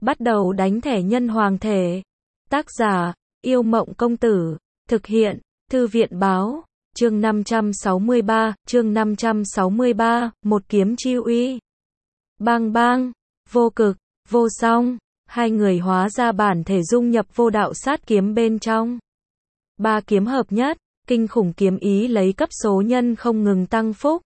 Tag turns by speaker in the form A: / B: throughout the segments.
A: Bắt đầu đánh thẻ nhân hoàng thể. Tác giả, Yêu Mộng Công Tử. Thực hiện, Thư viện Báo. Chương 563, một kiếm chi uy. Bang bang, vô cực, vô song, hai người hóa ra bản thể dung nhập vô đạo sát kiếm bên trong. Ba kiếm hợp nhất, kinh khủng kiếm ý lấy cấp số nhân không ngừng tăng phúc.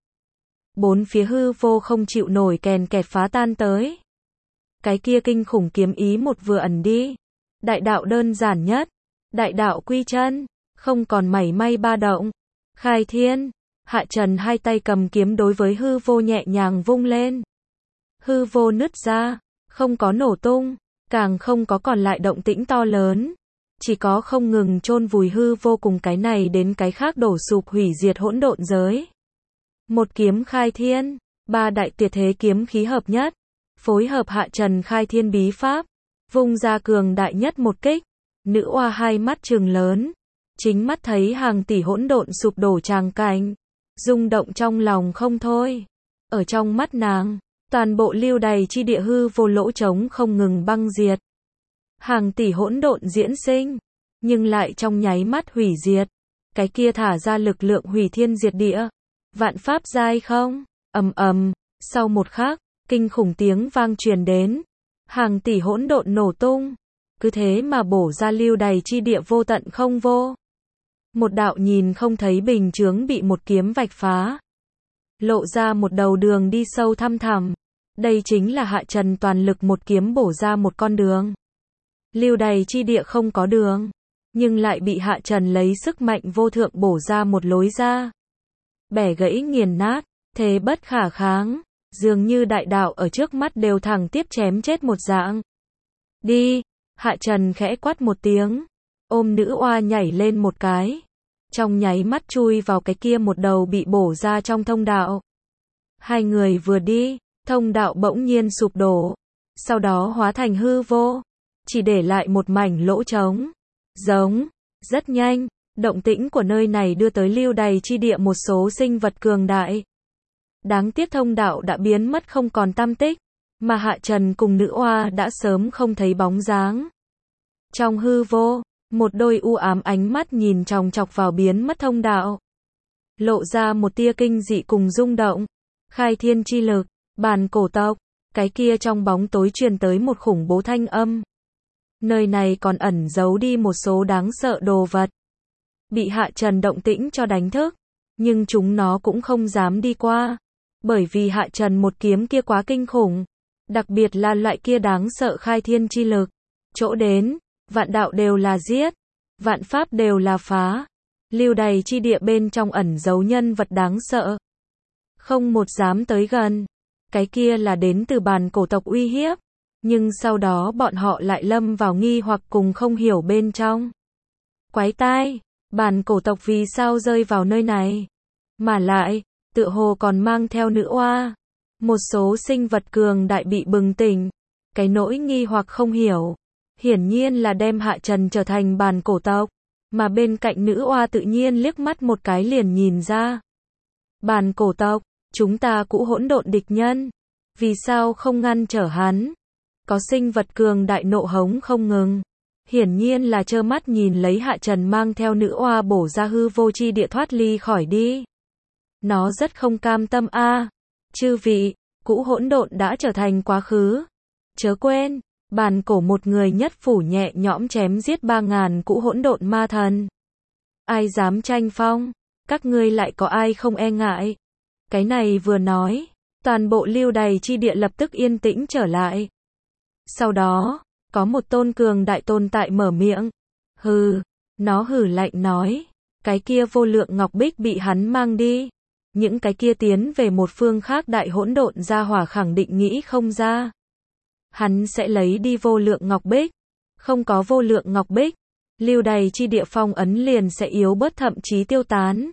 A: Bốn phía hư vô không chịu nổi kèn kẹt phá tan tới. Cái kia kinh khủng kiếm ý một vừa ẩn đi. Đại đạo đơn giản nhất, đại đạo quy chân, không còn mảy may ba động. Khai thiên, Hạ Trần hai tay cầm kiếm đối với hư vô nhẹ nhàng vung lên. Hư vô nứt ra, không có nổ tung, càng không có còn lại động tĩnh to lớn. Chỉ có không ngừng chôn vùi hư vô cùng cái này đến cái khác đổ sụp hủy diệt hỗn độn giới. Một kiếm khai thiên, ba đại tuyệt thế kiếm khí hợp nhất, phối hợp Hạ Trần khai thiên bí pháp, vung ra cường đại nhất một kích. Nữ oa hai mắt trừng lớn, chính mắt thấy hàng tỷ hỗn độn sụp đổ tràng cảnh, rung động trong lòng không thôi. Ở trong mắt nàng, toàn bộ lưu đày chi địa hư vô lỗ trống không ngừng băng diệt. Hàng tỷ hỗn độn diễn sinh, nhưng lại trong nháy mắt hủy diệt. Cái kia thả ra lực lượng hủy thiên diệt địa. Vạn pháp giai không, ầm ầm, sau một khắc, kinh khủng tiếng vang truyền đến. Hàng tỷ hỗn độn nổ tung, cứ thế mà bổ ra lưu đày chi địa vô tận không vô. Một đạo nhìn không thấy bình chướng bị một kiếm vạch phá. Lộ ra một đầu đường đi sâu thăm thẳm. Đây chính là Hạ Trần toàn lực một kiếm bổ ra một con đường. Lưu đày chi địa không có đường, nhưng lại bị Hạ Trần lấy sức mạnh vô thượng bổ ra một lối ra. Bẻ gãy nghiền nát, thế bất khả kháng, dường như đại đạo ở trước mắt đều thẳng tiếp chém chết một dạng. Đi, Hạ Trần khẽ quát một tiếng, ôm nữ oa nhảy lên một cái. Trong nháy mắt chui vào cái kia một đầu bị bổ ra trong thông đạo. Hai người vừa đi, thông đạo bỗng nhiên sụp đổ, sau đó hóa thành hư vô, chỉ để lại một mảnh lỗ trống. Giống, rất nhanh, động tĩnh của nơi này đưa tới lưu đày chi địa một số sinh vật cường đại. Đáng tiếc thông đạo đã biến mất không còn tăm tích, mà Hạ Trần cùng nữ oa đã sớm không thấy bóng dáng. Trong hư vô, một đôi u ám ánh mắt nhìn chòng chọc vào biến mất thông đạo. Lộ ra một tia kinh dị cùng rung động. Khai thiên chi lực, bàn cổ tộc, cái kia trong bóng tối truyền tới một khủng bố thanh âm. Nơi này còn ẩn giấu đi một số đáng sợ đồ vật. Bị Hạ Trần động tĩnh cho đánh thức, nhưng chúng nó cũng không dám đi qua. Bởi vì Hạ Trần một kiếm kia quá kinh khủng. Đặc biệt là loại kia đáng sợ khai thiên chi lực. Chỗ đến, vạn đạo đều là giết, vạn pháp đều là phá. Lưu đày chi địa bên trong ẩn giấu nhân vật đáng sợ. Không một dám tới gần. Cái kia là đến từ bàn cổ tộc uy hiếp. Nhưng sau đó bọn họ lại lâm vào nghi hoặc cùng không hiểu bên trong. Quái tai, bàn cổ tộc vì sao rơi vào nơi này? Mà lại, tựa hồ còn mang theo nữ oa. Một số sinh vật cường đại bị bừng tỉnh. Cái nỗi nghi hoặc không hiểu, hiển nhiên là đem Hạ Trần trở thành bàn cổ tộc. Mà bên cạnh nữ oa tự nhiên liếc mắt một cái liền nhìn ra. Bàn cổ tộc, chúng ta cũ hỗn độn địch nhân. Vì sao không ngăn trở hắn? Có sinh vật cường đại nộ hống không ngừng. Hiển nhiên là trơ mắt nhìn lấy Hạ Trần mang theo nữ oa bổ ra hư vô chi địa thoát ly khỏi đi. Nó rất không cam tâm a. Chư vị, cũ hỗn độn đã trở thành quá khứ. Chớ quên, bàn cổ một người nhất phủ nhẹ nhõm chém giết 3.000 cũ hỗn độn ma thần. Ai dám tranh phong, các ngươi lại có ai không e ngại. Cái này vừa nói, toàn bộ lưu đày chi địa lập tức yên tĩnh trở lại. Sau đó, có một tôn cường đại tồn tại mở miệng. Hừ, nó hừ lạnh nói, cái kia vô lượng ngọc bích bị hắn mang đi. Những cái kia tiến về một phương khác đại hỗn độn gia hỏa khẳng định nghĩ không ra. Hắn sẽ lấy đi vô lượng ngọc bích. Không có vô lượng ngọc bích, lưu đày chi địa phong ấn liền sẽ yếu bớt thậm chí tiêu tán.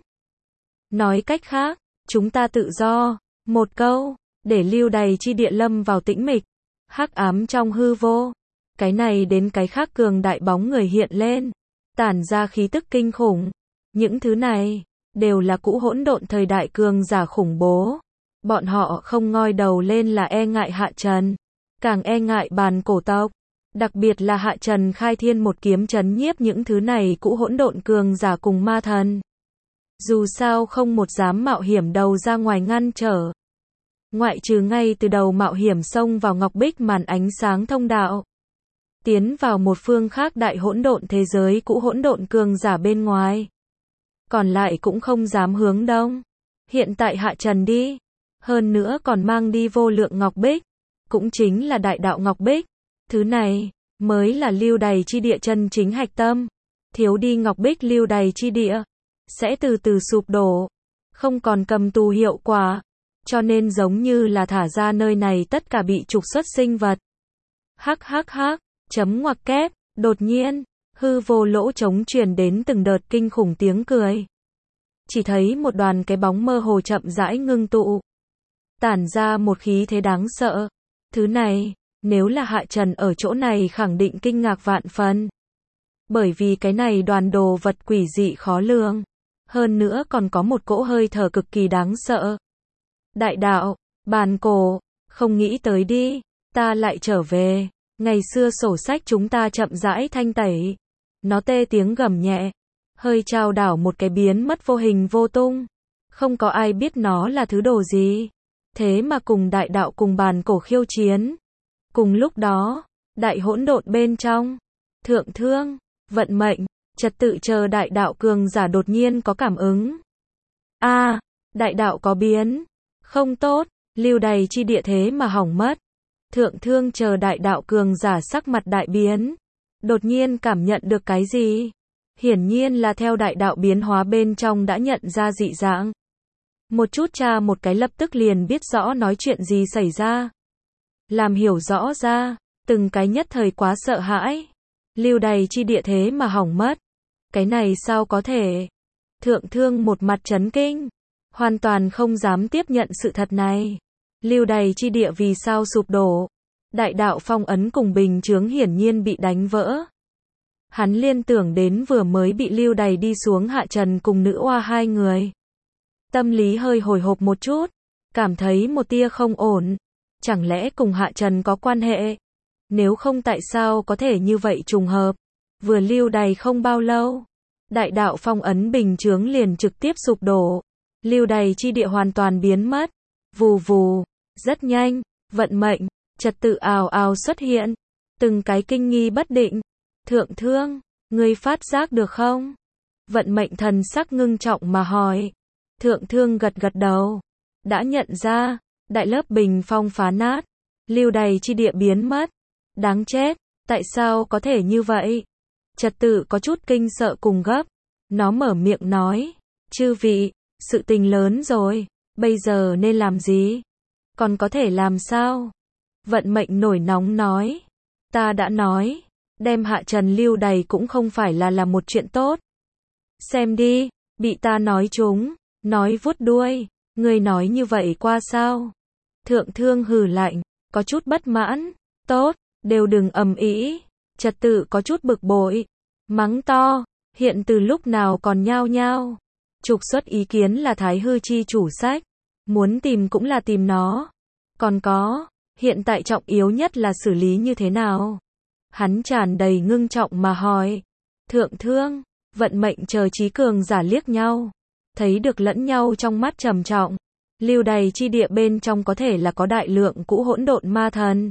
A: Nói cách khác, chúng ta tự do. Một câu, để lưu đày chi địa lâm vào tĩnh mịch. Hắc ám trong hư vô. Cái này đến cái khác cường đại bóng người hiện lên. Tản ra khí tức kinh khủng. Những thứ này, đều là cũ hỗn độn thời đại cường giả khủng bố. Bọn họ không ngoi đầu lên là e ngại Hạ Trần. càng e ngại bàn cổ tộc. Đặc biệt là Hạ Trần khai thiên một kiếm chấn nhiếp những thứ này cũ hỗn độn cường giả cùng ma thần. Dù sao không một dám mạo hiểm đầu ra ngoài ngăn trở. Ngoại trừ ngay từ đầu mạo hiểm xông vào ngọc bích màn ánh sáng thông đạo. Tiến vào một phương khác đại hỗn độn thế giới cũ hỗn độn cường giả bên ngoài. Còn lại cũng không dám hướng đông. Hiện tại Hạ Trần đi. Hơn nữa còn mang đi vô lượng ngọc bích. Cũng chính là đại đạo ngọc bích. Thứ này, mới là lưu đày chi địa chân chính hạch tâm. Thiếu đi ngọc bích lưu đày chi địa. Sẽ từ từ sụp đổ. Không còn cầm tù hiệu quả. Cho nên giống như là thả ra nơi này tất cả bị trục xuất sinh vật. Hắc hắc hắc, chấm ngoặc kép, đột nhiên, hư vô lỗ trống truyền đến từng đợt kinh khủng tiếng cười. Chỉ thấy một đoàn cái bóng mơ hồ chậm rãi ngưng tụ. Tản ra một khí thế đáng sợ. Thứ này, nếu là Hạ Trần ở chỗ này khẳng định kinh ngạc vạn phần. Bởi vì cái này đoàn đồ vật quỷ dị khó lường. Hơn nữa còn có một cỗ hơi thở cực kỳ đáng sợ. Đại đạo, bàn cổ, không nghĩ tới đi, ta lại trở về. Ngày xưa sổ sách chúng ta chậm rãi thanh tẩy. Nó tê tiếng gầm nhẹ. Hơi trao đảo một cái biến mất vô hình vô tung. Không có ai biết nó là thứ đồ gì. Thế mà cùng đại đạo cùng bàn cổ khiêu chiến. Cùng lúc đó, đại hỗn độn bên trong. Thượng thương, vận mệnh, trật tự chờ đại đạo cường giả đột nhiên có cảm ứng. Đại đạo có biến. Không tốt, lưu đày chi địa thế mà hỏng mất. Thượng thương chờ đại đạo cường giả sắc mặt đại biến. Đột nhiên cảm nhận được cái gì? Hiển nhiên là theo đại đạo biến hóa bên trong đã nhận ra dị dạng. Một chút tra một cái lập tức liền biết rõ nói chuyện gì xảy ra. Làm hiểu rõ ra, từng cái nhất thời quá sợ hãi. Lưu đày chi địa thế mà hỏng mất. Cái này sao có thể? Thượng thương một mặt chấn kinh. Hoàn toàn không dám tiếp nhận sự thật này. Lưu đày chi địa vì sao sụp đổ? Đại đạo phong ấn cùng bình chướng hiển nhiên bị đánh vỡ. Hắn liên tưởng đến vừa mới bị lưu đày đi xuống Hạ Trần cùng nữ oa hai người. Tâm lý hơi hồi hộp một chút. Cảm thấy một tia không ổn. Chẳng lẽ cùng Hạ Trần có quan hệ? Nếu không tại sao có thể như vậy trùng hợp? Vừa lưu đày không bao lâu. Đại đạo phong ấn bình chướng liền trực tiếp sụp đổ. Lưu đày chi địa hoàn toàn biến mất. Vù vù. Rất nhanh. Vận mệnh. Trật tự ào ào xuất hiện. Từng cái kinh nghi bất định. Thượng thương. Ngươi phát giác được không? Vận mệnh thần sắc ngưng trọng mà hỏi. Thượng thương gật gật đầu. Đã nhận ra. Đại lớp bình phong phá nát. Lưu đày chi địa biến mất. Đáng chết. Tại sao có thể như vậy? Trật tự có chút kinh sợ cùng gấp. Nó mở miệng nói. Chư vị. Sự tình lớn rồi. Bây giờ nên làm gì? Còn có thể làm sao? Vận mệnh nổi nóng nói. Ta đã nói. Đem Hạ Trần lưu đày cũng không phải là một chuyện tốt. Xem đi. Bị ta nói trúng. Nói vuốt đuôi. Ngươi nói như vậy qua sao? Thượng thương hừ lạnh. Có chút bất mãn. Tốt. Đều đừng ầm ĩ. Trật tự có chút bực bội. Mắng to. Hiện từ lúc nào còn nhao nhao. Trục xuất ý kiến là Thái Hư chi chủ sách. Muốn tìm cũng là tìm nó. Còn có. Hiện tại trọng yếu nhất là xử lý như thế nào? Hắn tràn đầy ngưng trọng mà hỏi. Thượng thương. Vận mệnh chờ trí cường giả liếc nhau. Thấy được lẫn nhau trong mắt trầm trọng. Lưu đày chi địa bên trong có thể là có đại lượng cũ hỗn độn ma thần.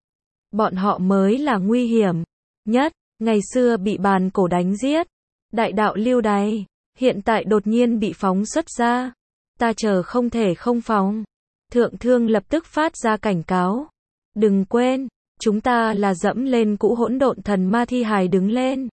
A: Bọn họ mới là nguy hiểm nhất. Ngày xưa bị bàn cổ đánh giết. Đại đạo lưu đày. Hiện tại đột nhiên bị phóng xuất ra. Ta chờ không thể không phóng. Thượng thương lập tức phát ra cảnh cáo. Đừng quên. Chúng ta là dẫm lên cũ hỗn độn thần ma thi hài đứng lên.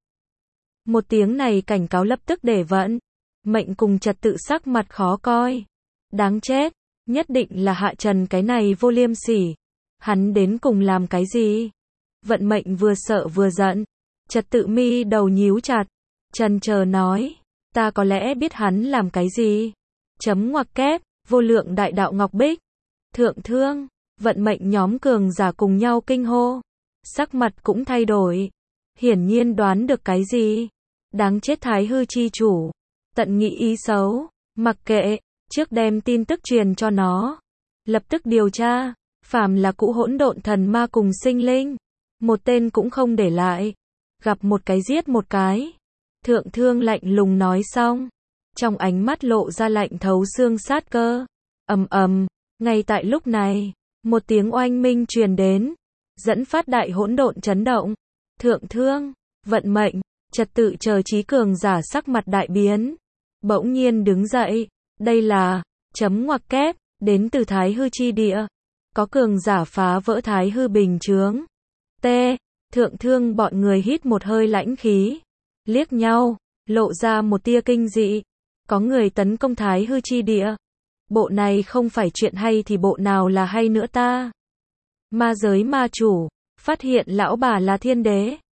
A: Một tiếng này cảnh cáo lập tức để vận. Mệnh cùng trật tự sắc mặt khó coi. Đáng chết. Nhất định là Hạ Trần cái này vô liêm sỉ. Hắn đến cùng làm cái gì? Vận mệnh vừa sợ vừa giận. Trật tự mi đầu nhíu chặt. Trần chờ nói. Ta có lẽ biết hắn làm cái gì. Chấm ngoặc kép. Vô lượng đại đạo ngọc bích. Thượng thương. Vận mệnh nhóm cường giả cùng nhau kinh hô. Sắc mặt cũng thay đổi. Hiển nhiên đoán được cái gì. Đáng chết Thái Hư chi chủ. Tận nghĩ ý xấu. Mặc kệ. Trước đem tin tức truyền cho nó. Lập tức điều tra. Phàm là cũ hỗn độn thần ma cùng sinh linh, một tên cũng không để lại. Gặp một cái giết một cái. Thượng Thương lạnh lùng nói xong, trong ánh mắt lộ ra lạnh thấu xương sát cơ. Ầm ầm, ngay tại lúc này, một tiếng oanh minh truyền đến, dẫn phát đại hỗn độn chấn động. Thượng Thương, vận mệnh, trật tự chờ trí cường giả sắc mặt đại biến, bỗng nhiên đứng dậy. Đây là chấm ngoặc kép đến từ Thái Hư chi địa, có cường giả phá vỡ Thái Hư bình chướng. T. Thượng Thương bọn người hít một hơi lãnh khí, liếc nhau, lộ ra một tia kinh dị. Có người tấn công Thái Hư chi địa. Bộ này không phải chuyện hay thì bộ nào là hay nữa ta? Ma giới ma chủ, phát hiện lão bà là thiên đế.